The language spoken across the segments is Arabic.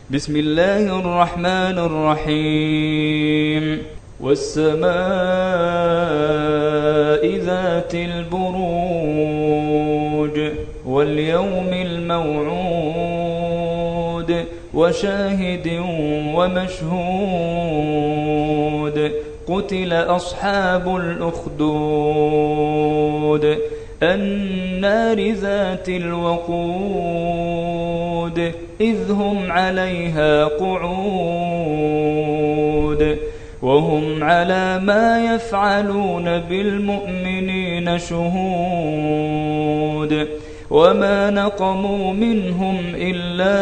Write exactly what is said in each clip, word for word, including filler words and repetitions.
بسم الله الرحمن الرحيم والسماء ذات البروج واليوم الموعود وشاهد ومشهود قتل أصحاب الأخدود النار ذات الوقود إذ هم عليها قعود وهم على ما يفعلون بالمؤمنين شهود وما نقموا منهم إلا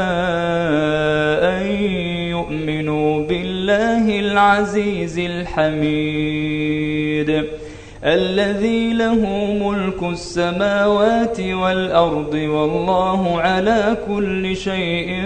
أن يؤمنوا بالله العزيز الحميد الذي له ملك السماوات والأرض والله على كل شيء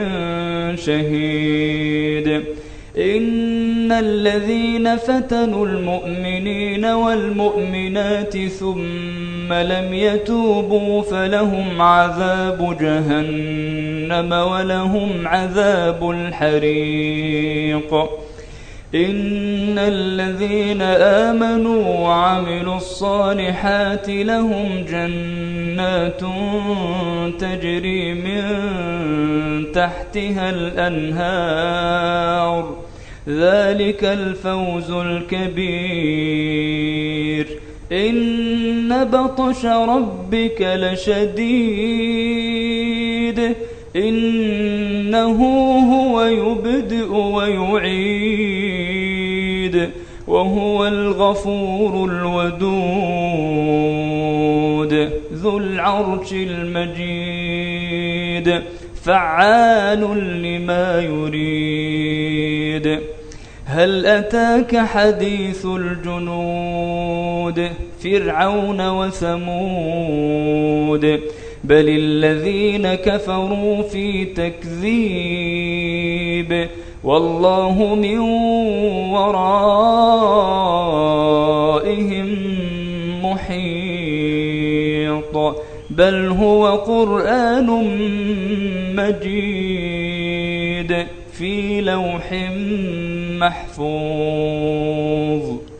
شهيد إن الذين فتنوا المؤمنين والمؤمنات ثم لم يتوبوا فلهم عذاب جهنم ولهم عذاب الحريق إن الذين آمنوا وعملوا الصالحات لهم جنات تجري من تحتها الأنهار ذلك الفوز الكبير إن بطش ربك لشديد إنه هو يبدئ ويعيد وهو الغفور الودود ذو العرش المجيد فعال لما يريد هل أتاك حديث الجنود فرعون وثمود بل الذين كفروا في تكذيب والله من ورائهم محيط بل هو قرآن مجيد في لوح محفوظ.